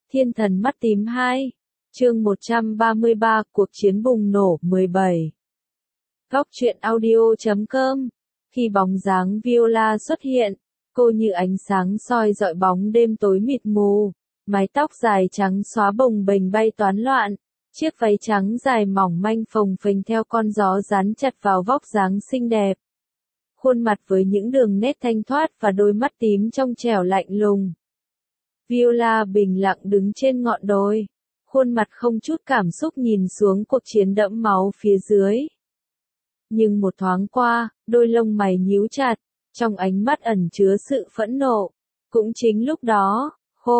Thiên thần mắt tím 2. Chương 133, cuộc chiến bùng nổ 17. Góc truyện audio.com. Khi bóng dáng Viola xuất hiện, cô như ánh sáng soi rọi bóng đêm tối mịt mù, mái tóc dài trắng xóa bồng bềnh bay toán loạn, chiếc váy trắng dài mỏng manh phồng phềnh theo con gió dán chặt vào vóc dáng xinh đẹp. Khuôn mặt với những đường nét thanh thoát và đôi mắt tím trong trẻo lạnh lùng. Viola bình lặng đứng trên ngọn đồi, khuôn mặt không chút cảm xúc nhìn xuống cuộc chiến đẫm máu phía dưới. Nhưng một thoáng qua, đôi lông mày nhíu chặt, trong ánh mắt ẩn chứa sự phẫn nộ. Cũng chính lúc đó,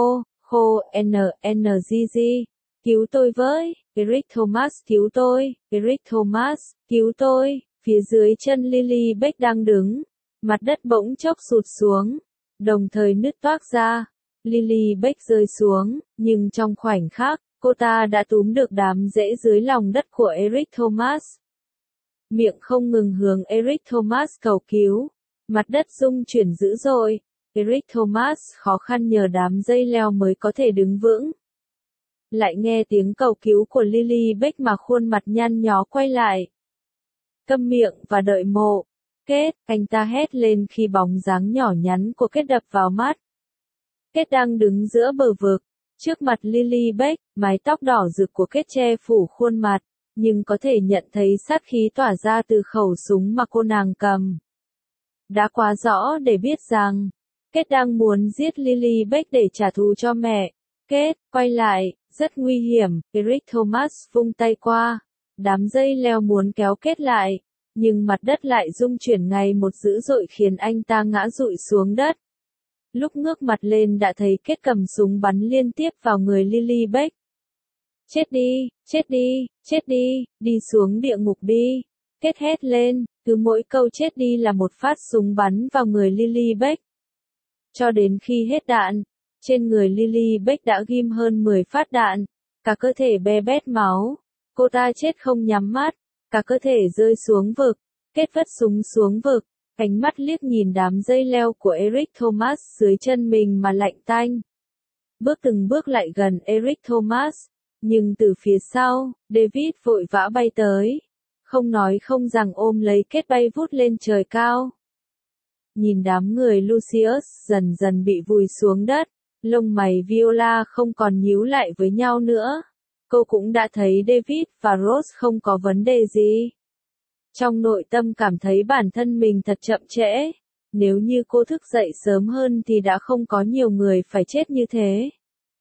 NNGG, cứu tôi với, Eric Thomas cứu tôi, Eric Thomas, cứu tôi. Phía dưới chân Lily Beck đang đứng, mặt đất bỗng chốc sụt xuống, đồng thời nứt toác ra. Lily Beck rơi xuống, nhưng trong khoảnh khắc, cô ta đã túm được đám rễ dưới lòng đất của Eric Thomas. Miệng không ngừng hướng Eric Thomas cầu cứu, mặt đất rung chuyển dữ dội. Eric Thomas khó khăn nhờ đám dây leo mới có thể đứng vững. Lại nghe tiếng cầu cứu của Lily Beck mà khuôn mặt nhăn nhó quay lại. Câm miệng và đợi mộ. Kết, anh ta hét lên khi bóng dáng nhỏ nhắn của Kết đập vào mắt. Kết đang đứng giữa bờ vực, trước mặt Lily Beck, mái tóc đỏ rực của Kết che phủ khuôn mặt, nhưng có thể nhận thấy sát khí tỏa ra từ khẩu súng mà cô nàng cầm. Đã quá rõ để biết rằng, Kết đang muốn giết Lily Beck để trả thù cho mẹ. Kết, quay lại, rất nguy hiểm, Eric Thomas vung tay qua. Đám dây leo muốn kéo Kết lại, nhưng mặt đất lại rung chuyển ngày một dữ dội khiến anh ta ngã rụi xuống đất. Lúc ngước mặt lên đã thấy Kết cầm súng bắn liên tiếp vào người Lily Beck. Chết đi, chết đi, chết đi, đi xuống địa ngục đi. Kết hét lên, cứ mỗi câu chết đi là một phát súng bắn vào người Lily Beck. Cho đến khi hết đạn, trên người Lily Beck đã ghim hơn 10 phát đạn, cả cơ thể be bét máu. Cô ta chết không nhắm mắt, cả cơ thể rơi xuống vực. Kết vứt súng xuống vực, ánh mắt liếc nhìn đám dây leo của Eric Thomas dưới chân mình mà lạnh tanh. Bước từng bước lại gần Eric Thomas, nhưng từ phía sau, David vội vã bay tới. Không nói không rằng ôm lấy Kết bay vút lên trời cao. Nhìn đám người Lucius dần dần bị vùi xuống đất, lông mày Viola không còn nhíu lại với nhau nữa. Cô cũng đã thấy David và Rose không có vấn đề gì. Trong nội tâm cảm thấy bản thân mình thật chậm trễ. Nếu như cô thức dậy sớm hơn thì đã không có nhiều người phải chết như thế.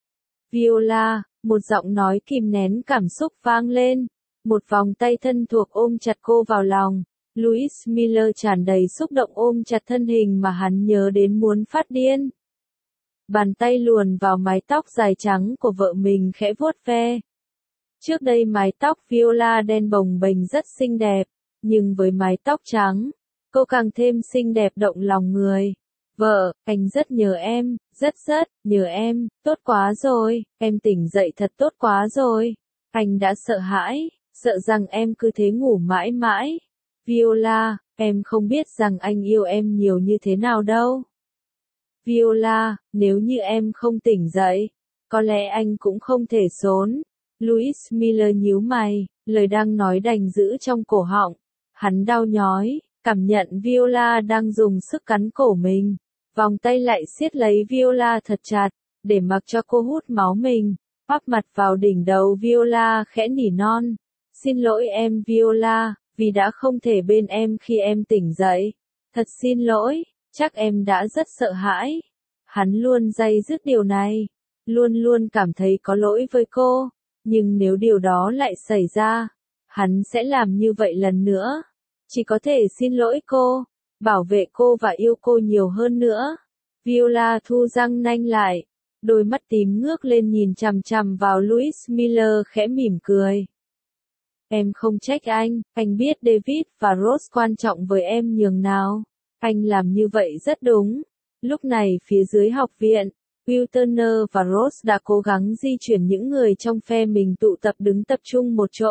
Viola, một giọng nói kìm nén cảm xúc vang lên. Một vòng tay thân thuộc ôm chặt cô vào lòng. Louis Miller tràn đầy xúc động ôm chặt thân hình mà hắn nhớ đến muốn phát điên. Bàn tay luồn vào mái tóc dài trắng của vợ mình khẽ vuốt ve. Trước đây mái tóc Viola đen bồng bềnh rất xinh đẹp, nhưng với mái tóc trắng, cô càng thêm xinh đẹp động lòng người. Vợ, anh rất nhớ em, rất nhớ em, tốt quá rồi, em tỉnh dậy thật tốt quá rồi. Anh đã sợ hãi, sợ rằng em cứ thế ngủ mãi mãi. Viola, em không biết rằng anh yêu em nhiều như thế nào đâu. Viola, nếu như em không tỉnh dậy, có lẽ anh cũng không thể xốn. Louis Miller nhíu mày, lời đang nói đành giữ trong cổ họng. Hắn đau nhói, cảm nhận Viola đang dùng sức cắn cổ mình. Vòng tay lại siết lấy Viola thật chặt, để mặc cho cô hút máu mình. Áp mặt vào đỉnh đầu Viola khẽ nỉ non. Xin lỗi em Viola, vì đã không thể bên em khi em tỉnh dậy. Thật xin lỗi, chắc em đã rất sợ hãi. Hắn luôn day dứt điều này, luôn luôn cảm thấy có lỗi với cô. Nhưng nếu điều đó lại xảy ra, hắn sẽ làm như vậy lần nữa. Chỉ có thể xin lỗi cô, bảo vệ cô và yêu cô nhiều hơn nữa. Viola thu răng nanh lại, đôi mắt tím ngước lên nhìn chằm chằm vào Louis Miller khẽ mỉm cười. Em không trách anh biết David và Rose quan trọng với em nhường nào. Anh làm như vậy rất đúng. Lúc này phía dưới học viện, Will Turner và Rose đã cố gắng di chuyển những người trong phe mình tụ tập đứng tập trung một chỗ.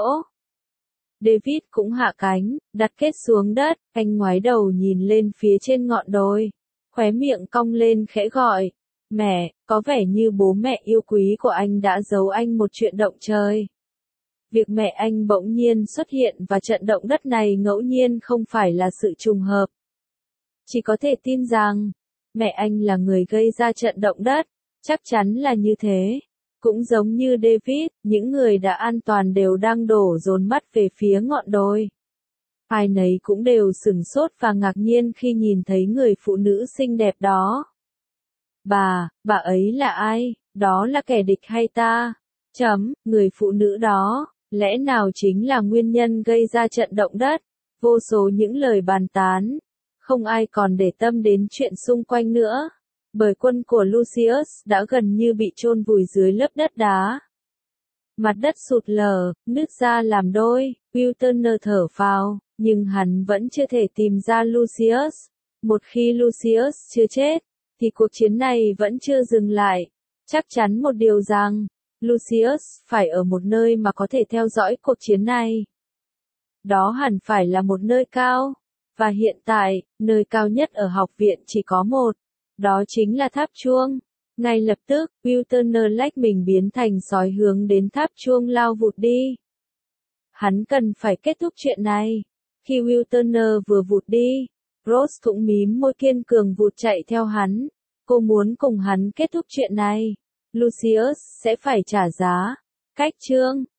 David cũng hạ cánh, đặt Kết xuống đất, anh ngoái đầu nhìn lên phía trên ngọn đồi. Khóe miệng cong lên khẽ gọi. Mẹ, có vẻ như bố mẹ yêu quý của anh đã giấu anh một chuyện động trời. Việc mẹ anh bỗng nhiên xuất hiện và trận động đất này ngẫu nhiên không phải là sự trùng hợp. Chỉ có thể tin rằng, mẹ anh là người gây ra trận động đất, chắc chắn là như thế. Cũng giống như David, những người đã an toàn đều đang đổ dồn mắt về phía ngọn đồi. Ai nấy cũng đều sửng sốt và ngạc nhiên khi nhìn thấy người phụ nữ xinh đẹp đó. Bà ấy là ai? Đó là kẻ địch hay ta? Người phụ nữ đó, lẽ nào chính là nguyên nhân gây ra trận động đất? Vô số những lời bàn tán. Không ai còn để tâm đến chuyện xung quanh nữa. Bởi quân của Lucius đã gần như bị chôn vùi dưới lớp đất đá. Mặt đất sụt lở, nứt ra làm đôi, Will Turner thở phào, nhưng hắn vẫn chưa thể tìm ra Lucius. Một khi Lucius chưa chết, thì cuộc chiến này vẫn chưa dừng lại. Chắc chắn một điều rằng, Lucius phải ở một nơi mà có thể theo dõi cuộc chiến này. Đó hẳn phải là một nơi cao. Và hiện tại, nơi cao nhất ở học viện chỉ có một. Đó chính là tháp chuông. Ngay lập tức, Will Turner lách mình biến thành sói hướng đến tháp chuông lao vụt đi. Hắn cần phải kết thúc chuyện này. Khi Will Turner vừa vụt đi, Rose cũng mím môi kiên cường vụt chạy theo hắn. Cô muốn cùng hắn kết thúc chuyện này. Lucius sẽ phải trả giá. Cách chương